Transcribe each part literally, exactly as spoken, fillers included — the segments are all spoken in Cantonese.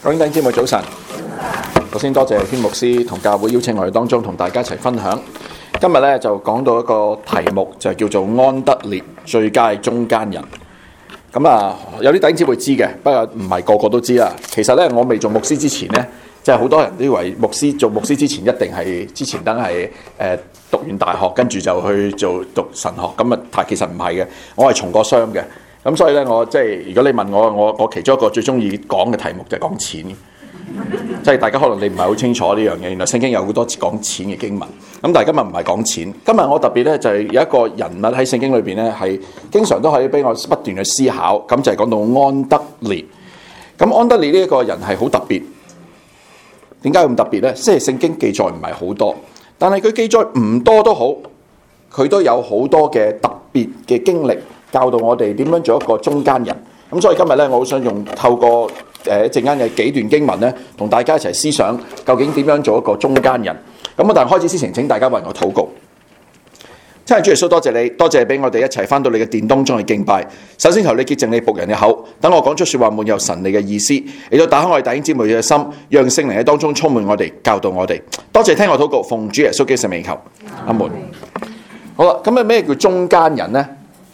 各位弟兄姊妹早晨，首先多謝軒牧師同教會邀請我哋當中同大家一齊分享。今日咧就講到一個題目，就係叫做安德烈最佳中間人。咁啊，有啲弟兄姊妹知嘅，不過唔係個個都知啦。其實咧，我未做牧師之前咧，即係好多人都以為牧師做牧師之前一定係之前等係誒讀完大學，跟住就去做讀神學。咁啊，但其實唔係嘅，我係從過商嘅。咁所以咧，我即係如果你問我，我我其中一個最中意講嘅題目就係講錢。即係大家可能你唔係好清楚呢樣嘢，原來聖經有好多講錢嘅經文。咁但係今日唔係講錢，今日我特別咧就係有一個人物喺聖經裏邊咧係經常都可以俾我不斷去思考。咁就係講到安德烈。咁安德烈呢一個人係好特別。點解咁特別咧？即係聖經記載唔係好多，但係佢記載唔多都好，佢都有好多嘅特別嘅經歷，教導我哋點樣做一個中間人。咁所以今日咧，我好想用透過誒一陣間嘅幾段經文咧，同大家一齊思想究竟點樣做一個中間人。咁我但係開始之前，請大家為我禱告。親愛主耶穌，多謝你，多謝俾我哋一齊翻到你嘅殿當中去敬拜。首先求你潔淨你僕人嘅口，等我講出說話滿有神你嘅意思，亦都打開我哋弟兄姊妹嘅心，讓聖靈喺當中充滿我哋，教導我哋。多謝聽我禱告，奉主耶穌基督聖名求，阿門。好啦，咁啊咩叫中間人呢？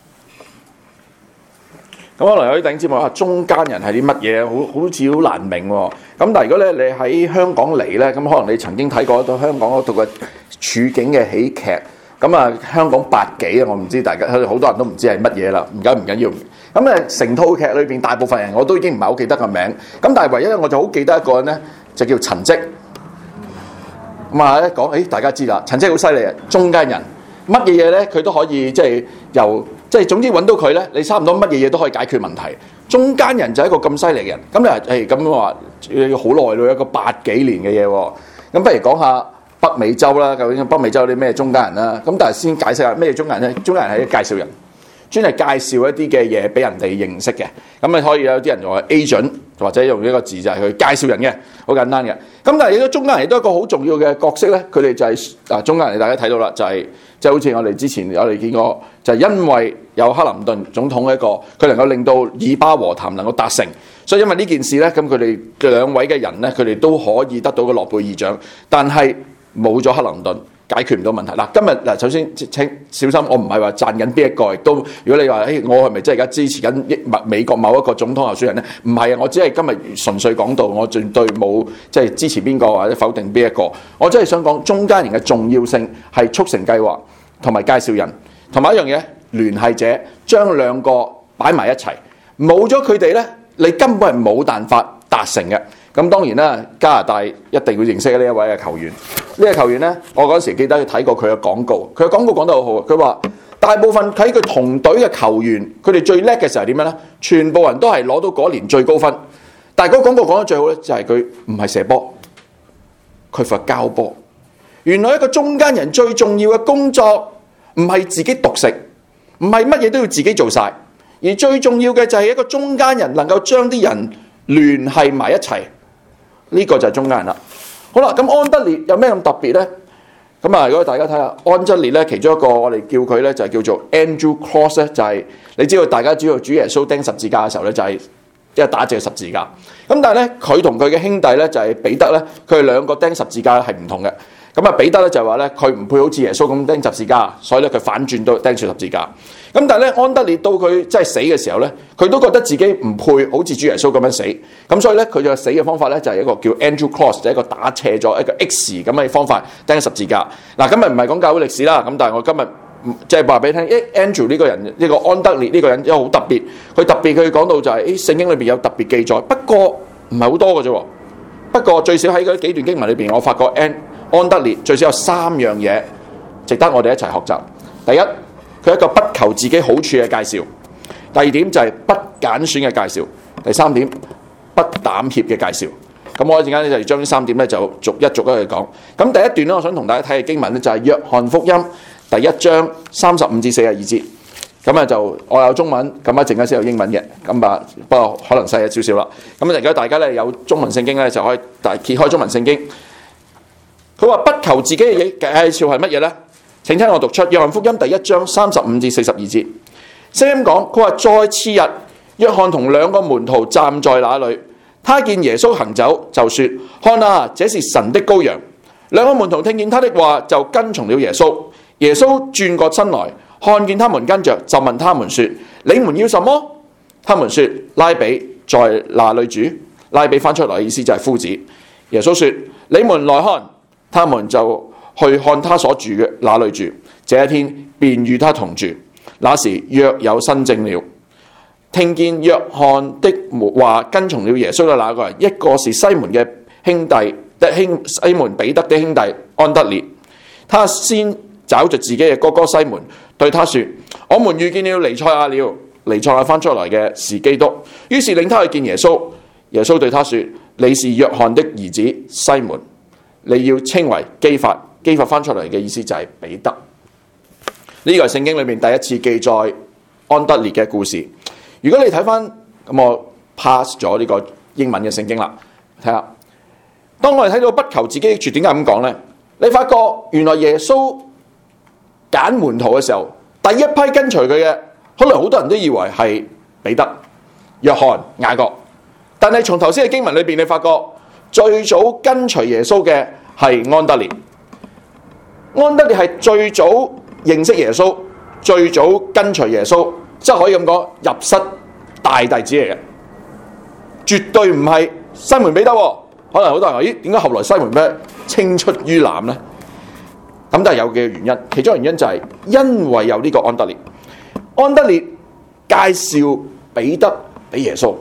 咁可能有啲弟兄姊妹話中間人係啲乜嘢？好好似好難明喎。咁但係如果咧你喺香港嚟咧，咁可能你曾經睇過到香港嗰度嘅處境嘅喜劇。咁啊，香港八幾啊？我唔知大家好多人都唔知係乜嘢啦。唔緊唔緊要。咁啊，成套劇裏邊大部分人我都已經唔係好記得個名。咁但係唯一我就好記得一個人咧，就叫陳積。咁啊，一講誒，大家知啦，陳積好犀利啊，中間人。乜嘢嘢咧，佢都可以即係由即係總之揾到佢咧，你差唔多乜嘢嘢都可以解決問題。中間人就係一個咁犀利嘅人。咁你誒咁話要好耐咯，一個八幾年嘅嘢喎。咁不如講下北美洲啦，究竟北美洲有啲咩中間人啦？咁但係先解釋下咩中間人咧？中間人係介紹人，專係介紹一啲嘅嘢俾人哋認識嘅。咁你可以有啲人用 agent 或者用呢個字就係去介紹人嘅，好簡單嘅。咁但係亦都中間人亦都一個好重要嘅角色咧。佢哋就係啊中間人，大家睇到啦，就係。即係好似我哋之前我哋見過，就係因為有克林頓總統一個，佢能夠令到以巴和談能夠達成，所以因為呢件事咧，咁佢哋兩位嘅人咧，佢哋都可以得到個諾貝爾獎，但係冇咗克林頓解決唔到問題。嗱，今日嗱，首先請小心，我唔係話讚緊邊一個，亦都如果你話誒，我係咪真係而家支持緊美國某一個總統候選人咧？唔係啊，我只係今日純粹講到，我絕對冇即係支持邊個或者否定邊一個，我真係想講中間人嘅重要性係促成計劃。同埋介紹人，同埋一樣嘢聯繫者，將兩個擺埋一齊，冇咗佢哋咧，你根本係冇辦法達成嘅。咁當然啦，加拿大一定會認識呢一位嘅球員。呢、這個球員咧，我嗰時記得睇過佢嘅廣告，佢嘅廣告講得好好。佢話大部分喺佢同隊嘅球員，佢哋最叻嘅時候係點樣咧？全部人都係攞到嗰年最高分。但係嗰個廣告講得最好咧，就係佢唔係射波，佢負責交波。原來一個中間人最重要嘅工作唔係自己獨食，唔係乜嘢都要自己做晒，而最重要嘅就係一個中間人能夠將啲人聯繫埋一齊，呢個就係中間人啦。好啦，咁安德烈有咩咁特別呢？咁啊，如果大家睇下安德烈咧，其中一個我哋叫佢咧就係叫做 Andrew Cross 咧，就係你知道大家知道主耶穌釘十字架嘅時候咧，就係即係打隻十字架。咁但係咧，佢同佢嘅兄弟咧就係彼得咧，佢哋兩個釘十字架係唔同嘅。咁啊，彼得咧就話咧，佢唔配好似耶穌咁釘十字架，所以咧佢反轉到釘住十字架。咁但係咧，安德烈到佢真係死嘅時候咧，佢都覺得自己唔配好似主耶穌咁樣死。咁所以咧，佢就死嘅方法咧就係一個叫 Andrew Cross，就係一個打斜咗一個 X 咁嘅方法釘十字架。嗱，今日唔係講教會歷史啦，咁但係我今日即係話俾你聽，誒 Andrew 呢個人，呢、呢個安德烈呢個人，因為好特別，佢特別佢講到就係、是、誒聖經裏邊有特別記載，不過唔係好多嘅啫。不過最少喺嗰幾段經文裏邊，我發覺 N。安德烈最少有三樣嘢值得我哋一齊學習。第一，佢係一個不求自己好處嘅介紹；第二點就係不揀選嘅介紹；第三點不膽怯嘅介紹。咁我一陣間咧就將呢三點咧就逐一逐一去講。咁第一段咧，我想同大家睇嘅經文咧就係約翰福音第一章三十五至四十二節。咁啊就我有中文，咁一陣間先有英文嘅。咁啊不過可能細咗少少啦。咁啊，如果大家咧有中文聖經咧，就可以大揭開中文聖經。佢話不求自己嘅嘢介紹係乜嘢呢？請聽我讀出約翰福音第一章三十五至四十二節。聖經講，佢話再次日，約翰同兩個門徒站在那裏， 他見耶穌行走，就說：看啊，這是神的羔羊。兩個門徒聽見他的話，就跟從了耶穌。耶穌轉過身來，看見他們跟着，就問他們說：你們要什麼？他們說：拉比在哪裏住？拉比翻出來意思就係夫子。耶穌說：你們來看。他們就去看他所住嘅哪裏住。這一天便與他同住。那時約有申正了。聽見約翰的話，跟從了耶穌嘅那個人，一個是西門嘅兄弟的兄西門彼得的兄弟安德烈。他先找着自己嘅哥哥西門，對他說：我們遇見了彌賽亞了。彌賽亞翻出來嘅是基督。於是領他去見耶穌。耶穌對他說：你是約翰的兒子西門，你要稱為基法。基法翻出嚟嘅意思就係彼得。呢個係聖經裏面第一次記載安德烈嘅故事。如果你睇翻，咁我 pass 咗呢個英文嘅聖經啦，睇下。當我哋睇到不求自己益處，點解咁講呢？你發覺原來耶穌揀門徒嘅時候，第一批跟隨佢嘅，可能好多人都以為係彼得、約翰、雅各。但係從頭先嘅經文裏邊，你發覺最早跟隨耶穌嘅係安德烈。安德烈係最早認識耶穌，最早跟隨耶穌，即係可以咁講，入室大弟子嚟嘅，絕對唔係西門彼得。可能好多人話：咦，點解後來西門彼得青出於藍呢？咁都係有嘅原因，其中原因就係因為有呢個安德烈。安德烈介紹彼得俾耶穌。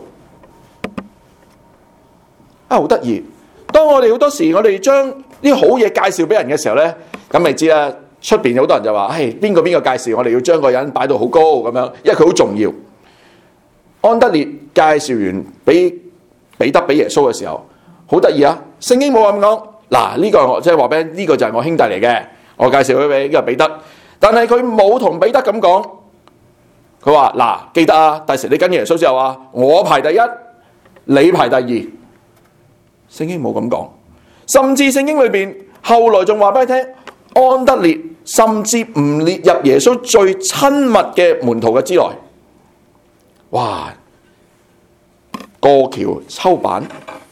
啊，好得意！當我哋好多時，我哋將啲好嘢介紹俾人嘅時候咧，咁你知啦，出邊好多人就話：唉，邊個邊個介紹，我哋要將個人擺到好高咁樣，因為佢好重要。安德烈介紹完俾彼得俾耶穌嘅時候，好得意啊！聖經冇咁講，嗱，呢個我即係話俾呢個就係我兄弟嚟嘅，我介紹佢俾呢個彼得。但係佢冇同彼得咁講，佢話：嗱，記得啊，第時你跟耶穌之後啊，我排第一，你排第二。聖經冇咁講，甚至聖經裏邊後來仲話俾你聽，安德烈甚至唔列入耶穌最親密嘅門徒嘅之內。哇！過橋抽板，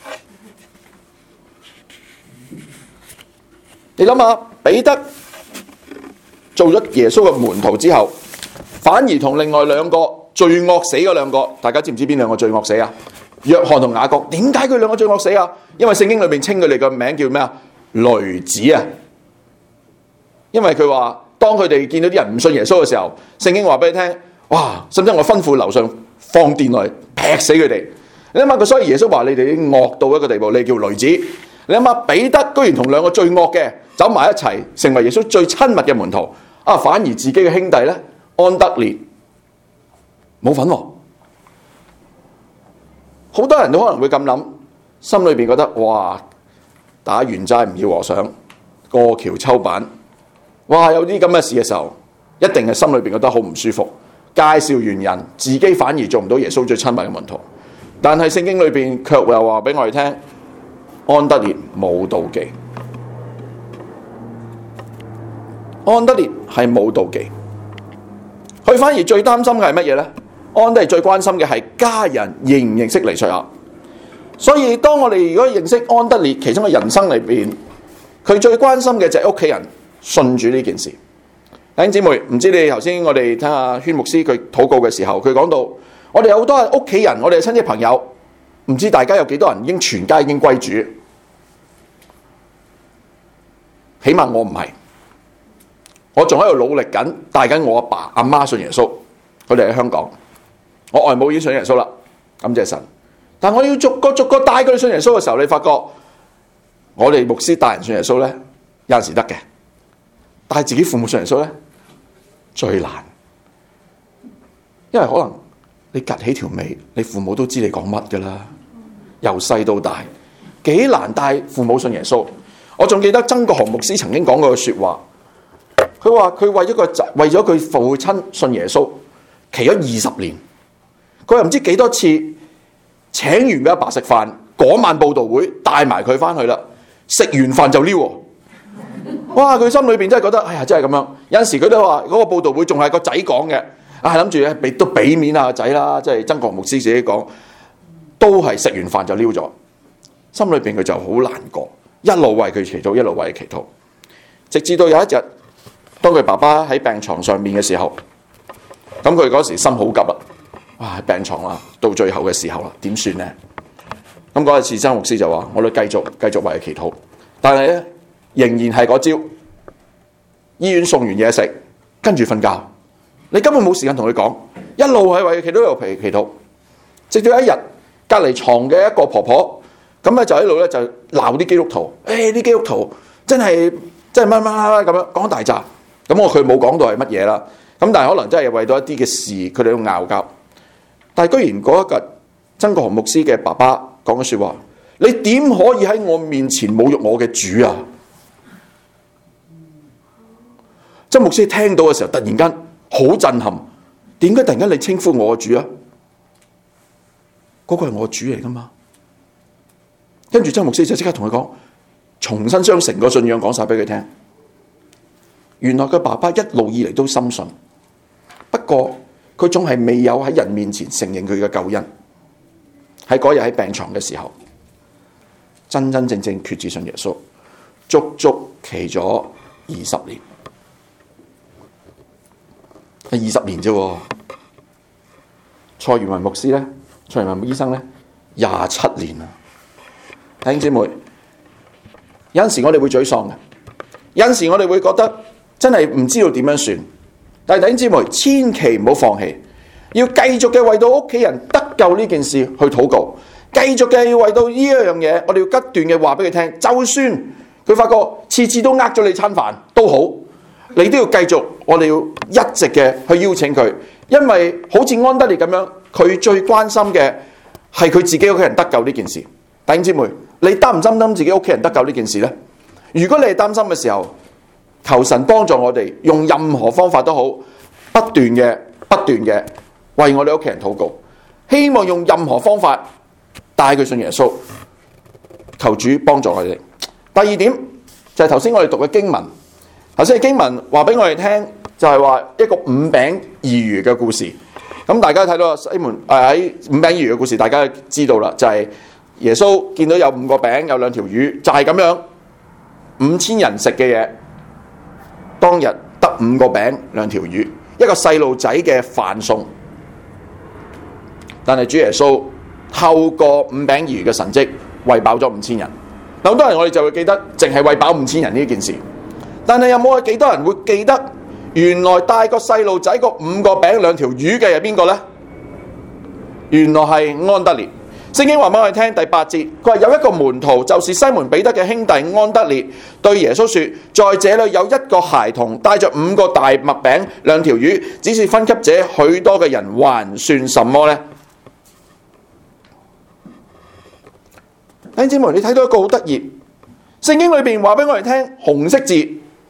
你諗下，彼得做咗耶穌嘅門徒之後，反而同另外兩個最惡死嗰兩個，大家知唔知邊兩個最惡死啊？約翰同雅各。點解佢兩個最惡死啊？因為聖經裏面稱佢哋個名叫咩啊？雷子啊！因為佢話當佢哋見到啲人唔信耶穌嘅時候，聖經話俾你聽：哇！甚至我吩咐樓上放電來劈死佢哋。你諗下佢，所以耶穌話你哋已經惡到一個地步，你叫雷子。你諗下彼得居然同兩個最惡嘅走埋一齊，成為耶穌最親密嘅門徒。啊，反而自己嘅兄弟咧，安德烈冇份喎。好多人都可能會咁諗，心裏邊覺得：哇！打完齋唔要和尚，過橋抽板。哇！有啲咁嘅事嘅時候，一定係心裏邊覺得好唔舒服。介紹完人，自己反而做唔到耶穌最親密嘅門徒。但係聖經裏邊卻又話俾我哋聽，安德烈冇妒忌。安德烈係冇妒忌，佢反而最擔心嘅係乜嘢呢？安德烈最關心嘅係家人認唔認識彌賽亞。所以當我哋如果認識安德烈，其中嘅人生裏邊，佢最關心嘅就係屋企人信主呢件事。弟兄姊妹，唔知你頭先我哋聽下宣牧師佢禱告嘅時候，佢講到我哋有好多係屋企人，我哋嘅親戚朋友，唔知大家有幾多人已經全家已經歸主？起碼我唔係，我仲喺度努力緊帶緊我阿爸阿媽信耶穌，佢哋喺香港，我外母已經信耶穌啦，感謝神。但我要逐個逐個帶佢哋信耶穌嘅時候，你發覺我哋牧師帶人信耶穌咧，有陣時得嘅，帶自己父母信耶穌咧最難，因為可能你趷起條尾，你父母都知你講乜噶啦，由細到大幾難帶父母信耶穌。我仲記得曾國雄牧師曾經講過句說話，佢話佢為咗個仔，為咗佢父親信耶穌，祈咗二十年，佢又唔知幾多次請完佢阿爸食飯，嗰晚佈道會帶埋佢翻去啦，食完飯就撩。哇！佢心裏邊真係覺得，哎呀，真係咁樣。有陣時佢都話嗰個佈道會仲係個仔講嘅，啊諗住咧俾都俾面啊個仔啦，即係曾國雄牧師自己講。 都係食完飯就撩咗，心裏邊佢就好難過，一路為佢祈禱，一路為佢祈禱，直至到有一日，當佢爸爸喺病床上面嘅時候，咁佢嗰時心好急啦，哇！喺病床啦，到最後嘅時候啦，點算呢？咁嗰陣時，曾牧師就話：我哋繼續繼續為佢祈禱，但係咧仍然係嗰朝，醫院送完嘢食，跟住瞓覺，你根本冇時間同佢講，一路係為佢祈禱，一路為佢祈禱，直到一日，隔離床嘅一個婆婆，咁咧就喺度咧就鬧啲基督徒，誒、哎、啲基督徒真係真係乜乜乜咁樣講大扎，咁我佢冇講到係乜嘢啦，咁但係可能真係為到一啲嘅事，佢哋都拗交，但係居然嗰一日，曾國雄牧師嘅爸爸講嘅説話，你點可以喺我面前侮辱我嘅主啊？曾牧師聽到嘅時候，突然間好震撼，點解突然間你稱呼我嘅主啊？嗰、那個係我主嚟噶嘛？跟住曾牧師就即刻同佢講，重新將成個信仰講晒俾佢聽。原來佢爸爸一路以嚟都深信，不過佢總係未有喺人面前承認佢嘅救恩。喺嗰日喺病床嘅時候，真真正正決志信耶穌，足足企咗二十年，係二十年啫。蔡元文牧師咧，蔡元文醫生咧，廿七年啦。弟兄姊妹，有陣時我哋會沮喪嘅，有陣時我哋會覺得真係唔知道點樣算。但係弟兄姊妹，千祈唔好放棄，要繼續嘅為到屋企人得救呢件事去禱告，繼續嘅要為到呢一樣嘢，我哋要不斷嘅話俾佢聽。就算佢發覺次次都呃咗你餐飯都好，你都要繼續，我哋要一直嘅去邀請佢，因為好似安德烈咁樣，佢最關心嘅係佢自己屋企人得救呢件事。弟兄姊妹，你擔唔擔心自己屋企人得救呢件事呢？如果你係擔心嘅時候，求神幫助我哋，用任何方法都好，不斷嘅不斷嘅為我哋屋企人禱告，希望用任何方法帶佢信耶穌，求主幫助我哋。第二點就係頭先我哋讀嘅經文，頭先嘅經文話俾我哋聽，就係話一個五餅二魚嘅故事。咁大家睇到西門誒喺五餅二魚嘅故事，大家知道啦，就係耶穌見到有五個餅有兩條魚，就係咁樣五千人食嘅嘢，當日得五個餅兩條魚，一個細路仔嘅飯餸。但係主耶穌透過五餅二魚嘅神蹟餵飽咗五千人。嗱，好多人我哋就會記得淨係餵飽五千人呢件事，但係有冇幾多人會記得原來帶個細路仔個五個餅兩條魚嘅係邊個呢？原來係安德烈。聖經話俾我哋聽第八節，佢話有一個門徒，就是西門彼得嘅兄弟安德烈，對耶穌說：在這裏有一個孩童帶着五個大麥餅兩條魚，只是分給這許多嘅人，還算什麼呢？弟兄姊妹，你睇到一個好得意，聖經裏面話俾我哋聽，紅色字，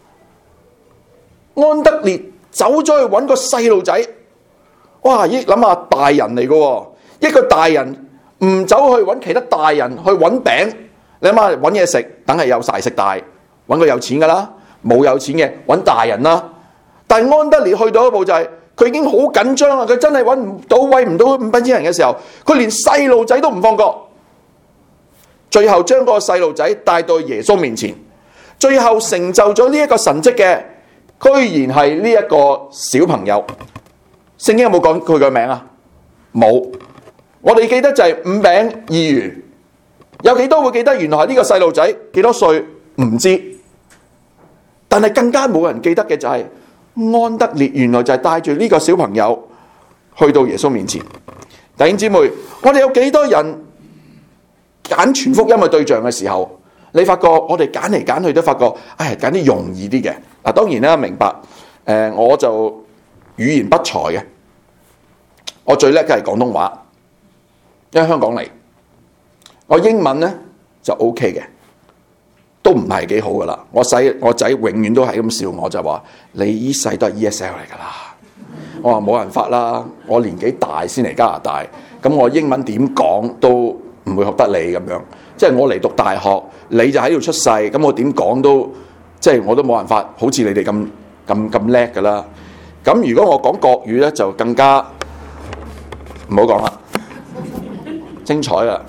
安德烈走咗去揾個細路仔。哇！咦，諗下大人嚟嘅，一個大人唔走去揾其他大人去揾餅，你諗下揾嘢食，梗係有大食大，揾個有錢噶啦，冇有錢嘅揾大人啦。但係安德烈去到一步就係、是，佢已經好緊張啦，佢真係揾唔到餵唔到五百千人嘅時候，佢連細路仔都唔放過。最後將個細路仔帶到耶穌面前，最後成就咗呢一個神蹟嘅，居然係呢一個小朋友。聖經有冇講佢個名啊？冇。我哋記得就係五餅二魚，有幾多會記得原來係呢個細路仔幾多歲？唔知。但係更加冇人記得嘅就係安德烈，原來就係帶住呢個小朋友去到耶穌面前。弟兄姊妹，我哋有幾多人揀全福音嘅對象嘅時候，你發覺我哋揀嚟揀去都發覺，唉，揀啲容易啲嘅。嗱，當然啦，明白。誒、呃，我就語言不才嘅，我最叻嘅係廣東話，因為香港嚟。我英文咧就 OK 嘅，都唔係幾好噶啦。我細我仔永遠都係咁笑我，就話你呢世都係 E S L 嚟噶啦。我話冇辦法啦，我年紀大先嚟加拿大，咁我英文點講都唔會學得你咁樣，即係我嚟讀大學，你就喺度出世，咁我點講都，即係我都冇辦法，好似你哋咁咁咁叻噶啦。咁如果我講國語咧，就更加唔好講啦。淨精彩啦！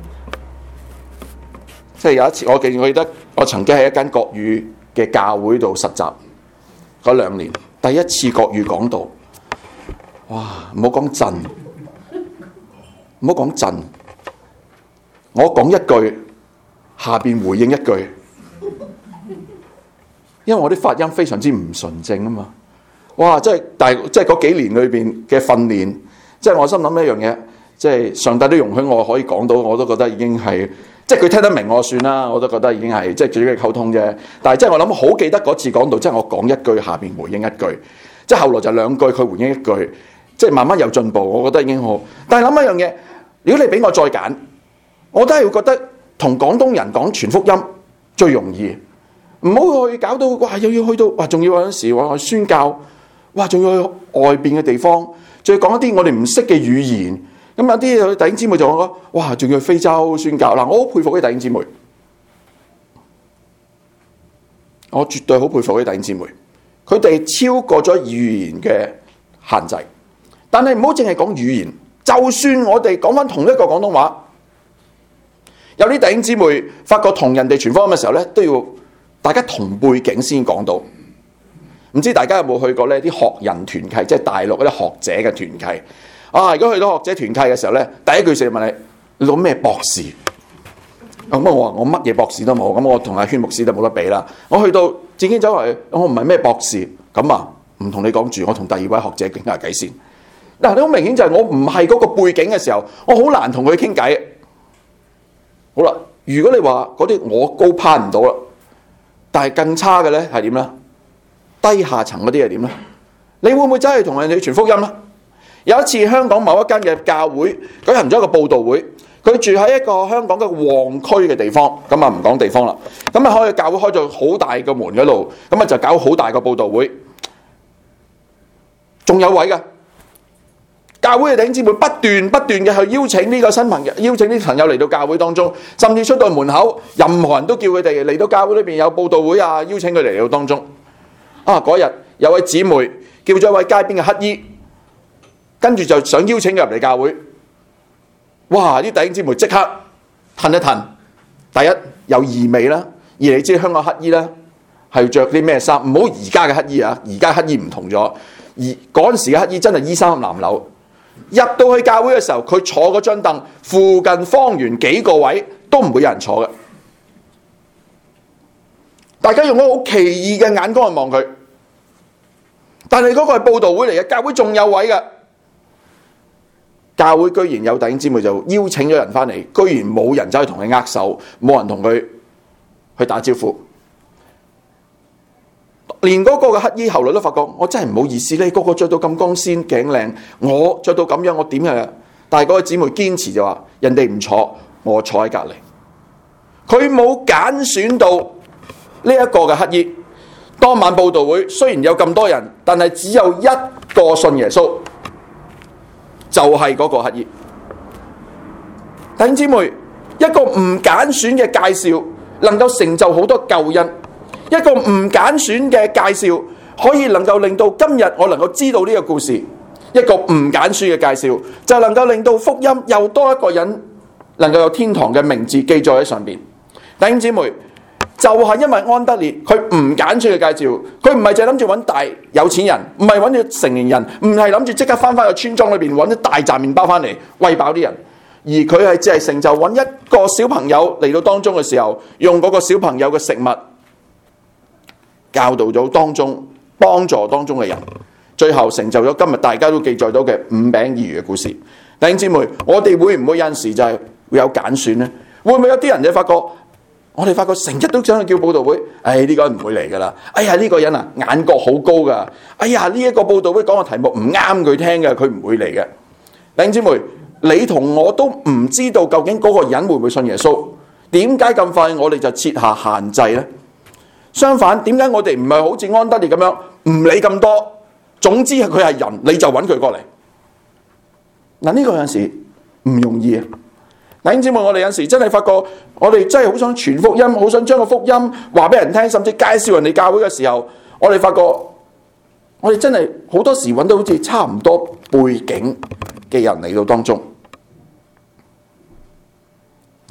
即係有一次，我記我記得我曾經喺一間國語嘅教會度實習嗰兩年，第一次國語講道，哇！唔好講震，唔好講震，我講一句，下邊回應一句，因為我啲發音非常之唔純正啊嘛！哇！即係但係即係嗰幾年裏邊嘅訓練，即係我心諗一樣嘢，即係上帝都容許我可以講到，我都覺得已經係。即係佢聽得明我算啦，我都覺得已經係即係最緊要溝通啫。但係即係我諗好記得嗰次講道，即係我講一句下邊回應一句，即係後來就兩句佢回應一句，即係慢慢有進步，我覺得已經好。但係諗一樣嘢，如果你俾我再揀，我都係會覺得同廣東人講全福音最容易，唔好去搞到哇又要去到哇，仲要有陣時話去宣教，哇仲要去外邊嘅地方，仲要講一啲我哋唔識嘅語言。咁有啲弟兄姊妹就講：哇，仲要去非洲宣教嗱！我好佩服啲弟兄姊妹，我絕對好佩服啲弟兄姊妹。佢哋超過咗語言嘅限制，但係唔好淨係講語言。就算我哋講翻同一個廣東話，有啲弟兄姊妹發覺同人哋傳福音嘅時候咧，都要大家同背景先講到。唔知大家有冇去過呢啲學人團契，即係大陸嗰啲學者嘅團契？啊！如果去到學者團契嘅時候咧，第一句就問你：你攞咩博士？咁、嗯、我話我乜嘢博士都冇，咁我同阿軒牧師都冇得比啦。我去到自己走嚟，我唔係咩博士，咁啊唔同你講住，我同第二位學者傾下偈先。嗱，你好明顯就係我唔係嗰個背景嘅時候，我好難同佢傾偈。好啦，如果你話嗰啲我高攀唔到啦，但係更差嘅咧係點咧？低下層嗰啲係點咧？你會唔會真係同人哋傳福音咧？有一次香港某一間嘅教會舉行咗一個佈道會，佢住喺一個香港嘅旺區嘅地方，咁啊唔講地方啦，咁啊開教會開咗好大個門嗰度，咁啊就搞好大個佈道會，仲有位㗎。教會嘅弟兄姊妹不斷不斷嘅去邀請呢個新朋友，邀請啲朋友嚟到教會當中，甚至出到門口，任何人都叫佢哋嚟到教會裏邊有佈道會啊，邀請佢嚟到當中。啊，嗰日有位姊妹叫咗一位街邊嘅乞衣。跟住就想邀請佢入嚟教會，哇！啲弟兄姊妹即刻褪一褪。第一有異味啦，二你知香港乞衣啦係着啲咩衫？唔好而家嘅乞衣啊，而家乞衣唔同咗。而嗰陣時嘅乞衣真係衣衫襤褸。入到去教會嘅時候，佢坐嗰張凳附近方圓幾個位都唔會有人坐嘅。大家用一個好奇異嘅眼光去望佢，但係嗰個係佈道會嚟嘅，教會仲有位嘅。教會居然有弟兄姊妹就邀請咗人翻嚟，居然冇人走去同佢握手，冇人同佢去打招呼，連嗰個嘅乞衣後來都發覺，我真係唔好意思，你個個着到咁光鮮頸靚，我着到咁樣，我點啊？但係嗰個姊妹堅持就話，人哋唔坐，我坐喺隔籬。佢冇揀選到呢一個嘅乞衣。當晚佈道會雖然有咁多人，但係只有一個信耶穌。就係嗰個乞衣。弟兄姊妹，一個唔揀選嘅介紹能夠成就好多救恩，一個唔揀選嘅介紹可以能夠令到今日我能夠知道呢個故事，一個唔揀選嘅介紹就能夠令到福音又多一個人能夠有天堂嘅名字記載喺上邊。弟兄姊妹，就係因為安德烈佢唔揀選嘅介紹，佢唔係淨係諗住揾大有錢人，唔係揾住成年人，唔係諗住即刻翻返去村莊裏邊揾啲大紮麵包翻嚟餵飽啲人，而佢係只係成就揾一個小朋友嚟到當中嘅時候，用嗰個小朋友嘅食物教導咗當中，幫助當中嘅人，最後成就咗今日大家都記載到嘅五餅二魚嘅故事。弟兄姊妹，我哋會唔會有陣時就係會有揀選呢？會唔會有啲人就發覺？我哋發覺成日都想去叫佈道會，哎呢、這個人唔會嚟噶啦。哎呀呢、這個人啊眼角好高噶。哎呀呢一、這個佈道會講嘅題目唔啱佢聽嘅，佢唔會嚟嘅。弟兄姊妹，你同我都唔知道究竟嗰個人會唔會信耶穌？點解咁快我哋就設下限制呢？相反，點解我哋唔係好似安德烈咁樣唔理咁多？總之係佢係人，你就揾佢過嚟。嗱、這、呢個有陣時唔容易啊！弟兄姊妹，我哋有時真係發覺，我哋真係好想傳福音，好想將個福音話俾人聽，甚至介紹人哋教會嘅時候，我哋發覺，我哋真係好多時揾到好似差唔多背景嘅人嚟到當中。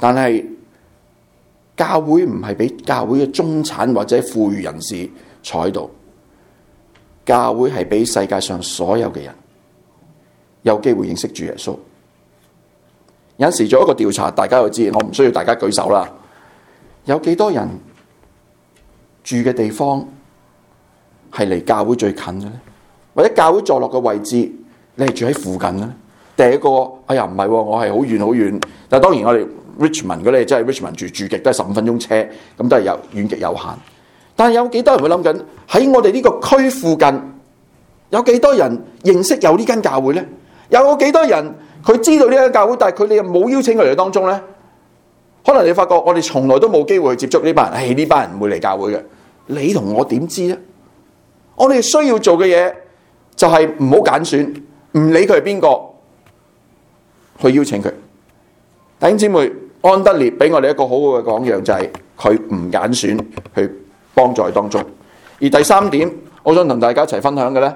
但係教會唔係俾教會嘅中產或者富裕人士坐喺度，教會係俾世界上所有嘅人有機會認識主耶穌。有陣時做一個調查，大家就知，我唔需要大家舉手啦。有幾多人住嘅地方係離教會最近嘅咧？或者教會坐落嘅位置，你係住喺附近咧？第一個，哎呀唔係，我係好遠好遠。但係當然我哋 Richmond 嗰啲真係 Richmond 住住極都係十五分鐘車，咁都係有遠極有限。但係有幾多人會諗緊喺我哋呢個區附近，有幾多人認識有呢間教會咧？有幾多人佢知道呢間教會，但係佢哋又冇邀請佢嚟當中咧？可能你發覺我哋從來都冇機會去接觸呢班人，係呢班人唔會嚟教會嘅。你同我點知咧？我哋需要做嘅嘢就係唔好揀選，唔理佢係邊個，去邀請佢。弟兄姊妹，安德烈俾我哋一個好好嘅榜樣，就係佢唔揀選去幫助當中。而第三點，我想同大家一齊分享嘅咧，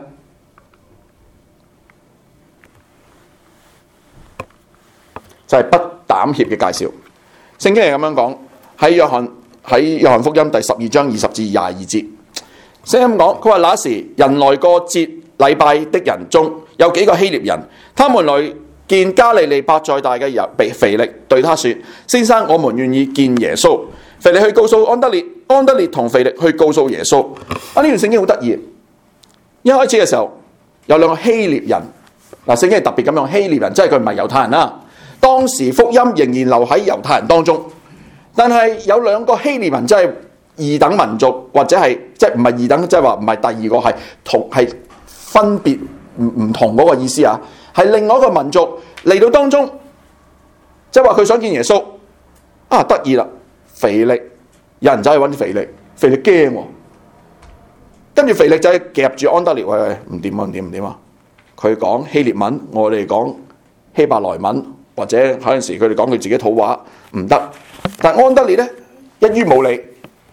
就係不膽怯嘅介紹。聖經係咁樣講，喺約翰喺約翰福音第十二章二十至廿二節，聖經咁講，佢話那時人來過節禮拜的人中有幾個希臘人，他們來見加利利伯賽大嘅人腓力，對他說：先生，我們願意見耶穌。腓力去告訴安德烈，安德烈同腓力去告訴耶穌。啊，呢段聖經好得意。一開始嘅時候有兩個希臘人，嗱，聖經係特別咁用希臘人，即係佢唔係猶太人啦。當時福音仍然留喺猶太人當中，但係有兩個希臘人，即係二等民族，或者係即係唔係二等，即係話唔係第二個，係同係分別唔唔同嗰個意思啊。係另外一個民族嚟到當中，即係話佢想見耶穌啊，得意啦！腓力有人走去揾腓力，腓力驚喎，跟住腓力就夾住安德烈，喂喂，唔掂啊，唔掂唔掂啊！佢講希臘文，我哋講希伯來文，或者有陣時佢哋講佢自己土話，唔得。但安德烈咧一於冇理，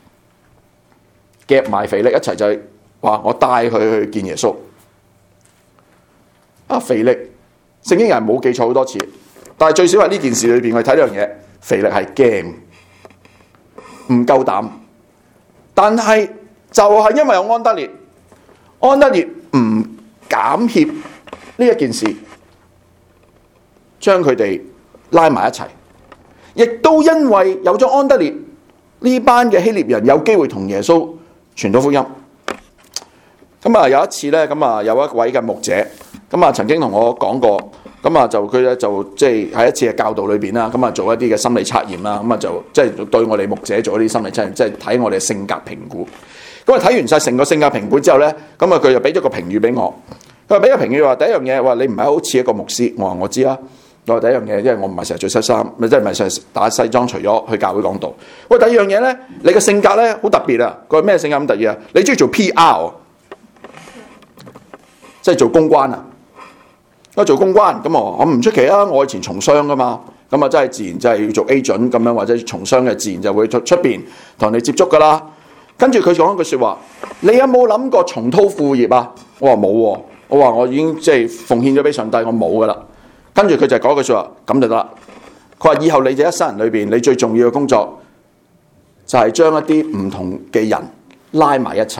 夾埋腓力一齊就係話我帶佢去見耶穌。啊，腓力聖經人冇記錯好多次，但係最少喺呢件事裏邊，我哋睇呢樣嘢，腓力係驚，唔夠膽。但係就係因為有安德烈，安德烈唔減怯呢一件事，將佢哋拉埋一齊，亦都因為有咗安德烈，呢班嘅希臘人有機會同耶穌傳到福音。咁啊有一次咧，咁啊有一位嘅牧者，咁啊曾經同我講過，咁啊就佢咧就即係喺一次嘅教導裏邊啦，咁啊做一啲嘅心理測驗啦，咁啊就即係對我哋牧者做一啲心理測驗，即係睇我哋性格評估。咁啊睇完晒成個性格評估之後咧，咁啊佢就俾咗個評語俾我。佢話俾個評語話，第一樣嘢話你唔係好似一個牧師。我話我知啦。我話第一樣嘢，因為我唔係成日着西衫，咪即係唔係成日打西裝，除咗去教會講道。喂，第二樣嘢咧，你嘅性格咧好特別啊！佢話咩性格咁特別啊？你中意做 P R， 即係做公關啊！我做公關咁我我唔出奇啊！我以前從商噶嘛，咁啊真係自然就係要做 agent 咁樣，或者從商嘅自然就會出出邊同人哋接觸噶啦。跟住佢講一句説話：你有冇諗過重蹈副業啊？我話冇喎，我話我已經即係奉獻咗俾上帝，我冇噶啦。跟住佢就講一句説話，咁就得啦。佢話以後你哋一生人裏邊，你最重要嘅工作就係將一啲唔同嘅人拉埋一齊，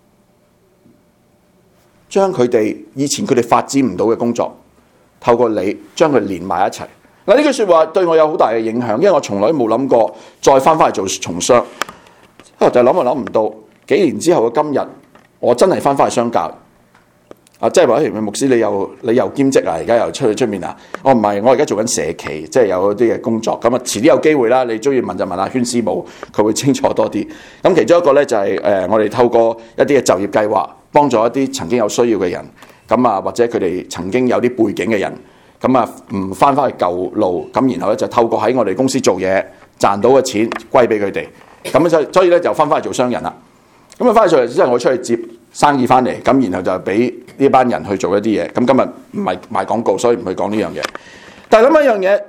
將佢哋以前佢哋發展唔到嘅工作，透過你將佢連埋一齊。嗱，呢句説話對我有好大嘅影響，因為我從來都冇諗過再翻返去做從商。我就諗啊諗唔到幾年之後嘅今日，我真係翻返去商界。啊，即係話，誒，牧師你又你又兼職啊，而家又出去出面啊？我唔係，我而家做緊社企，即係有啲嘅工作。咁啊，遲啲有機會啦，你中意問就問阿軒師母，佢會清楚多啲。咁其中一個咧就係、是、誒、呃，我哋透過一啲嘅就業計劃，幫助一啲曾經有需要嘅人，咁啊或者佢哋曾經有啲背景嘅人，咁啊唔翻返去舊路，咁然後咧就透過喺我哋公司做嘢賺到嘅錢歸俾佢哋，咁就所以咧就翻返去做商人啦。咁啊翻去做之後，我出去接生意翻嚟，咁然後就俾呢班人去做一啲嘢。咁今日唔係賣廣告，所以唔去講呢樣嘢。但係諗一樣嘢，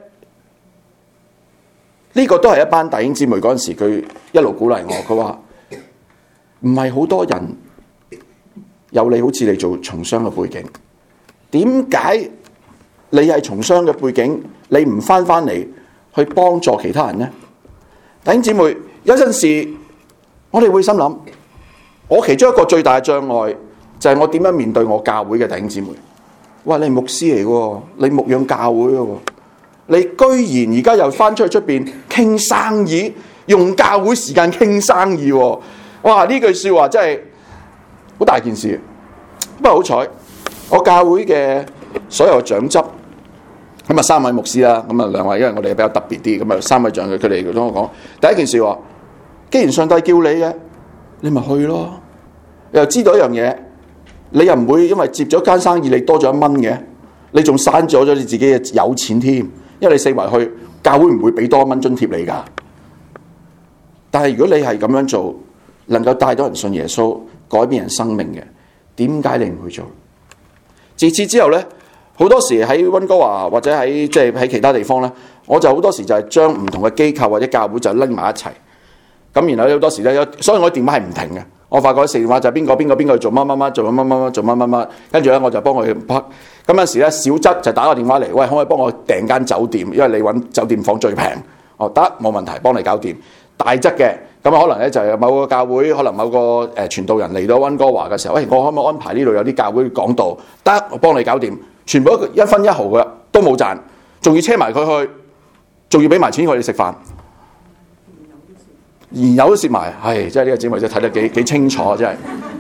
呢個都係一班弟兄姊妹嗰陣時，佢一路鼓勵我。佢話唔係好多人有你好似你做從商嘅背景，點解你係從商嘅背景，你唔翻翻嚟去幫助其他人呢？弟兄姊妹，有陣時我哋會心諗，我其中一個最大嘅障礙就係我點樣面對我教會嘅弟兄姊妹。哇！你係牧師嚟嘅，你牧養教會嘅，你居然而家又翻出去出邊傾生意，用教會時間傾生意。哇！呢句說話真係好大件事。不過好彩，我教會嘅所有長執咁啊，三位牧師啦，咁啊兩位，因為我哋比較特別啲，咁啊三位長嘅，佢哋同我講第一件事話，既然上帝叫你嘅，你咪去咯。你又知道一樣嘢，你又唔會因為接咗間生意你多咗一蚊嘅，你仲刪咗咗你自己嘅有錢添，因為你四圍去教會唔會俾多一蚊津貼你噶。但係如果你係咁樣做，能夠帶到人信耶穌，改變人生命嘅，點解你唔去做？自此之後呢，好多時喺溫哥華或者喺即係喺其他地方呢，我就好多時就係將唔同嘅機構或者教會就拎埋一齊。咁然後好多時呢，所以我電話係唔停嘅。我發覺成電話就係邊個邊個邊個做乜乜乜做乜乜乜做乜乜乜，跟住呢，我就幫佢拍。咁有時呢，小則就打個電話嚟，喂，可唔可以幫我訂間酒店？因為你揾酒店房最平。哦，得，冇問題，幫你搞掂。大則嘅咁可能咧就係某個教會，可能某個誒傳道人嚟到溫哥華嘅時候，喂，我可唔可以安排呢度有啲教會講道？得，我幫你搞掂，全部一分一毫嘅都冇賺，仲要車埋佢去，仲要俾埋錢佢哋食飯，燃油都蝕埋，係真係呢個姊妹真係睇得幾幾清楚，真係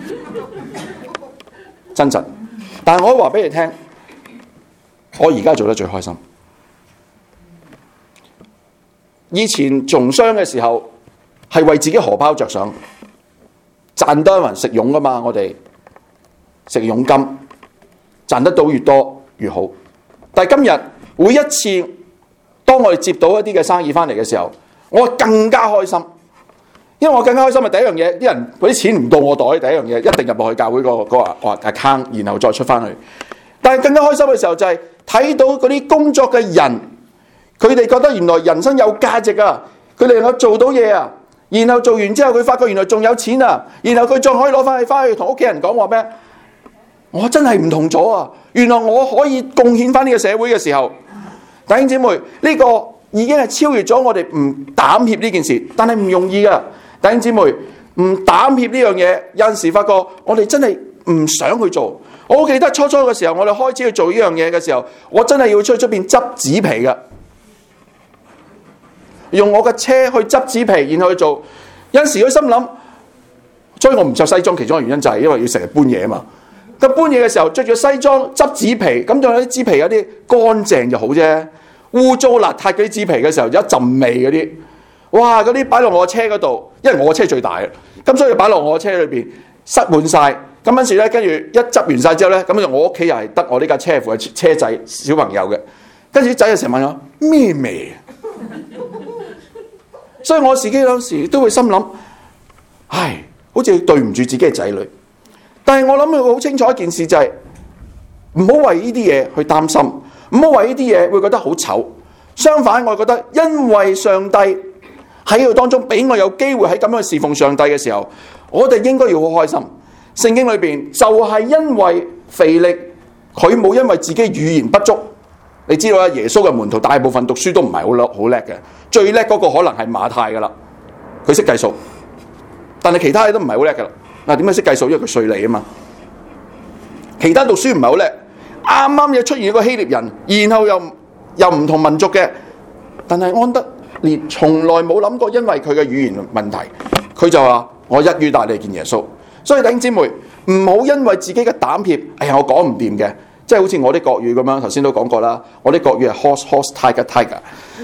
真實。但係我話俾你聽，我而家做得最開心。以前從商嘅時候係為自己荷包着想，賺多人食佣噶嘛，我哋食佣金，賺得到越多越好。但係今日每一次當我哋接到一啲嘅生意翻嚟嘅時候，我更加開心，因為我更加開心嘅第一樣嘢，啲人嗰啲錢唔到我袋，第一樣嘢一定入落去教會個嗰個 account， 然後再出翻去。但係更加開心嘅時候就係睇到嗰啲工作嘅人，佢哋覺得原來人生有價值啊！佢哋能夠做到嘢啊，然後做完之後佢發覺原來仲有錢啊，然後佢仲可以攞翻去翻去同屋企人講話咩？我真係唔同咗啊！原來我可以貢獻翻呢個社會嘅時候，弟兄姊妹，呢個已經係超越咗我哋唔膽怯呢件事，但係唔容易噶。弟兄姊妹，唔膽怯呢樣嘢，有陣時發覺我哋真係唔想去做。我好記得初初嘅時候，我哋開始去做呢樣嘢嘅時候，我真係要出去出邊執紙皮噶。用我嘅車去執紙皮，然後去做。有陣時佢心諗，所以我唔着西裝，其中嘅原因就係因為要成日搬嘢啊嘛。咁搬嘢嘅時候着住西裝執紙皮，咁仲有啲紙皮有啲乾淨就好啫。污糟邋遢嗰啲紙皮嘅時候有一陣味嗰啲，哇！嗰啲擺落我車嗰度，因為我車最大嘅，咁所以擺落我車裏邊塞滿晒。咁嗰時咧，跟住一執完晒之後咧，咁就我屋企又係得我呢架車夫嘅車仔小朋友嘅，跟住啲仔就成日問我咩味？所以我自己有時都會心諗，唉，好似對唔住自己嘅仔女。但係我諗佢好清楚一件事就係，唔好為呢啲嘢去擔心，唔好為呢啲嘢會覺得好醜。相反，我覺得因為上帝喺呢度當中俾我有機會喺咁樣侍奉上帝嘅時候，我哋應該要好開心。聖經裏邊就係因為腓力，佢冇因為自己語言不足。你知道啦，耶穌嘅門徒大部分讀書都唔係好叻，好叻嘅，最叻嗰個可能係馬太噶啦，佢識計數，但係其他嘢都唔係好叻噶啦。嗱，點解識計數？因為佢稅吏啊嘛。其他讀書唔係好叻，啱啱又出現一個希臘人，然後又又唔同民族嘅，但係安德烈從來冇諗過，因為佢嘅語言問題，佢就話我一於帶你見耶穌。所以弟兄姊妹，唔好因為自己嘅膽怯，哎呀我講唔掂嘅。即係好似我啲國語咁樣，頭先都講過啦。我啲國語係 horse horse tiger tiger，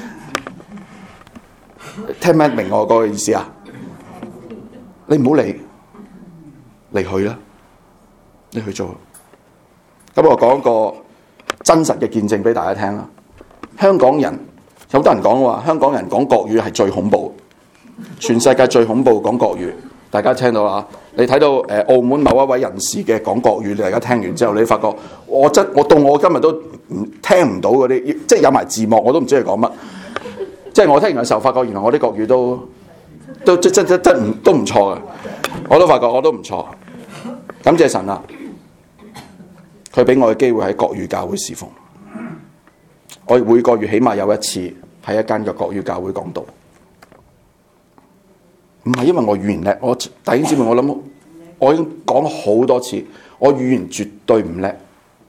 聽唔聽明我嗰個意思啊？你唔好理，你去啦，你去做。咁我講個真實嘅見證俾大家聽啦。香港人有好多人講話，香港人講國語係最恐怖，全世界最恐怖講國語。大家聽到啦，你睇到誒澳門某一位人士嘅講國語，你大家聽完之後，你發覺我真我到我今日都唔聽唔到嗰啲，即係有埋字幕我都唔知佢講乜。即係我聽完嘅時候，發覺原來我啲國語都都真真真真唔都唔錯嘅，我都發覺我都唔錯。感謝神啊！佢俾我嘅機會喺國語教會侍奉，我每個月起碼有一次喺一間嘅國語教會講道。唔係因為我語言叻，我弟兄姊妹，我諗我已經講好多次，我語言絕對唔叻，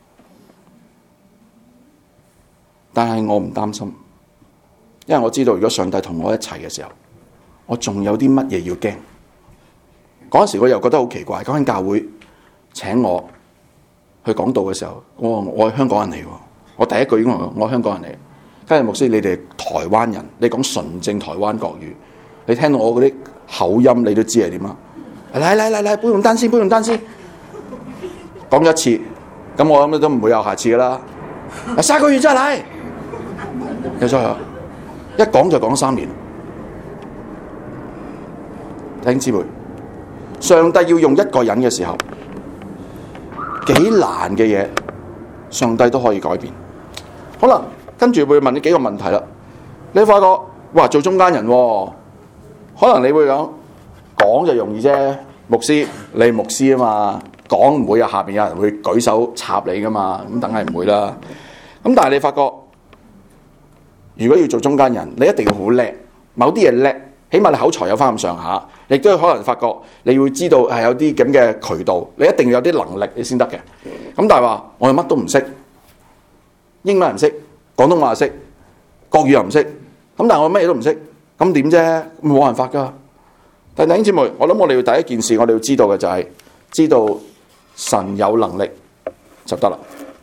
但係我唔擔心，因為我知道如果上帝同我一齊嘅時候，我仲有啲乜嘢要驚。嗰陣時我又覺得好奇怪，嗰間教會請我去講道嘅時候，我話我係香港人嚟喎，我第一句已經話我係香港人嚟。跟住牧師，你哋台灣人，你講純正台灣國語，你聽到我嗰啲口音，你都知係點啊？嚟嚟嚟嚟，杯用單先，杯用單先。講咗一次，咁我諗都唔會有下次噶啦。下個月再嚟，有錯啊！一講就講三年。弟兄姊妹，上帝要用一個人嘅時候，幾難嘅嘢，上帝都可以改變。好啦。跟住會問你幾個問題啦，你發覺哇做中間人喎，可能你會講講就容易啫，牧師你係牧師啊嘛，講唔會有下邊有人會舉手插你噶嘛，咁梗係唔會啦。咁但係你發覺，如果要做中間人，你一定要好叻，某啲嘢叻，起碼你口才有翻咁上下，亦都可能發覺你會知道係有啲咁嘅渠道，你一定要有啲能力你先得嘅。咁但係話我哋乜都唔識，英文唔識。廣東話又識，國語又唔識，咁但係我乜嘢都唔識，咁點啫？冇辦法噶。但係弟兄姊妹，我諗我哋要第一件事，我哋要知道嘅就係、是、知道神有能力就得啦。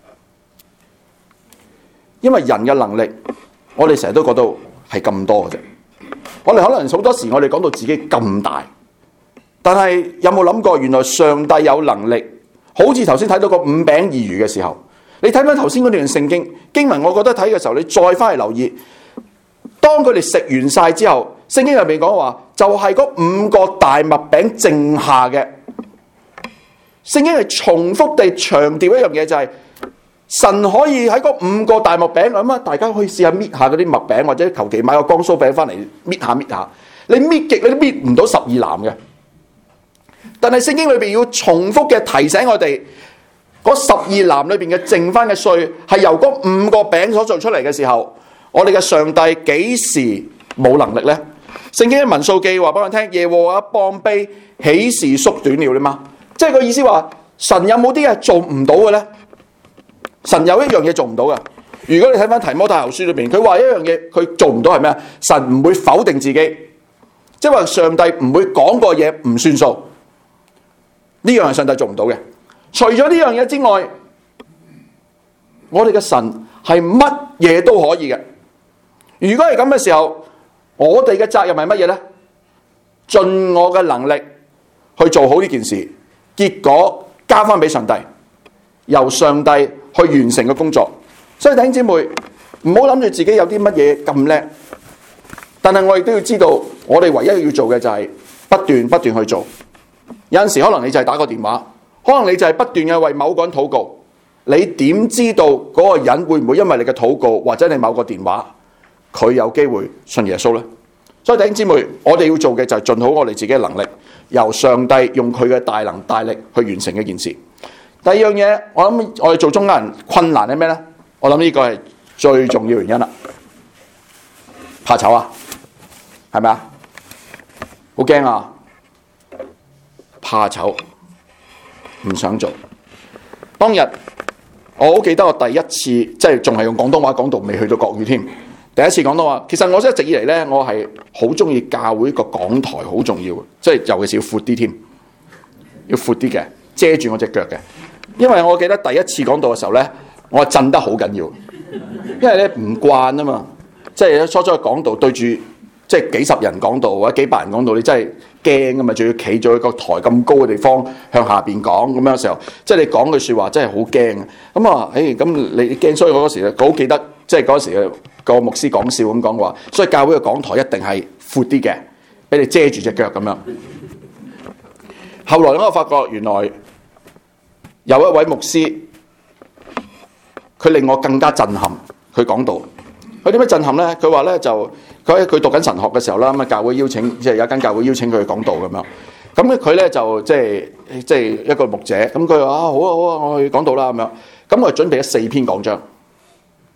因為人嘅能力，我哋成日都覺得係咁多嘅啫。我哋可能好多時我哋講到自己咁大，但係有冇諗過原來上帝有能力？好似頭先睇到個五餅二魚嘅時候。你睇翻頭先嗰段聖經經文，我覺得睇嘅時候，你再翻去留意，當佢哋食完晒之後，聖經入面講話就係、是、嗰五個大麥餅剩下嘅。聖經係重複地強調一樣嘢，就係、是、神可以喺嗰五個大麥餅咁啊，大家可以試下搣下嗰啲麥餅，或者求其買個江蘇餅翻嚟搣下搣下，你搣極你都搣唔到十二籃嘅。但係聖經裏邊要重複嘅提醒我哋。嗰十二籃裏邊嘅剩翻嘅稅係由嗰五個餅所做出嚟嘅時候，我哋嘅上帝幾時冇能力呢？聖經嘅民數記話俾我聽，耶和華膀臂豈是縮短了咧嘛？即係個意思話，神有冇啲嘢做唔到嘅呢？神有一樣嘢做唔到嘅。如果你睇翻提摩太後書裏邊，佢話一樣嘢佢做唔到係咩啊？神唔會否定自己，即係話上帝唔會講個嘢唔算數。呢樣係上帝做唔到嘅。除咗呢樣嘢之外，我哋嘅神係乜嘢都可以嘅。如果係咁嘅時候，我哋嘅責任係乜嘢呢？盡我嘅能力去做好呢件事，結果交翻俾上帝，由上帝去完成嘅工作。所以弟兄姊妹，唔好諗住自己有啲乜嘢咁叻，但係我亦都要知道，我哋唯一要做嘅就係不斷不斷去做。有陣時可能你就係打個電話。可能你就係不斷嘅為某個人禱告，你點知道嗰個人會唔會因為你嘅禱告或者你某個電話，佢有機會信耶穌呢？所以弟兄姊妹，我哋要做嘅就係盡好我哋自己嘅能力，由上帝用佢嘅大能大力去完成一件事。第二樣嘢，我諗我哋做中間人困難係咩呢？我諗呢個係最重要原因啦，怕醜啊，係咪啊？好驚啊，怕醜。唔想做。當日我好記得我第一次即係仲係用廣東話講道，未去到國語添。第一次講到話，其實我一直以嚟咧，我係好中意教會個講台好重要，即係尤其是要闊啲添，要闊啲嘅，遮住我隻腳嘅。因為我記得第一次講道嘅時候咧，我係震得好緊要，因為咧唔慣啊嘛，即係初初講道對住即係幾十人講道或者幾百人講道，你真係驚噶嘛，仲要企咗喺個台咁高嘅地方向下邊講咁樣嘅時候，即係你講句説話真係好驚。咁啊，誒咁你驚，所以我嗰時好記得，即係嗰時嘅個牧師講笑咁講話，所以教會嘅講台一定係闊啲嘅，俾你遮住隻腳咁樣。後來咧，我發覺原來有一位牧師，佢令我更加震撼。佢講道，佢點樣震撼咧？佢話咧就佢喺佢讀緊神學嘅時候啦，咁啊教會邀請，即係有一間教會邀請佢去講道咁樣。咁咧佢咧就即係即係一個牧者，咁佢話啊好啊好啊，我去講道啦咁樣。咁我準備咗四篇講章。咁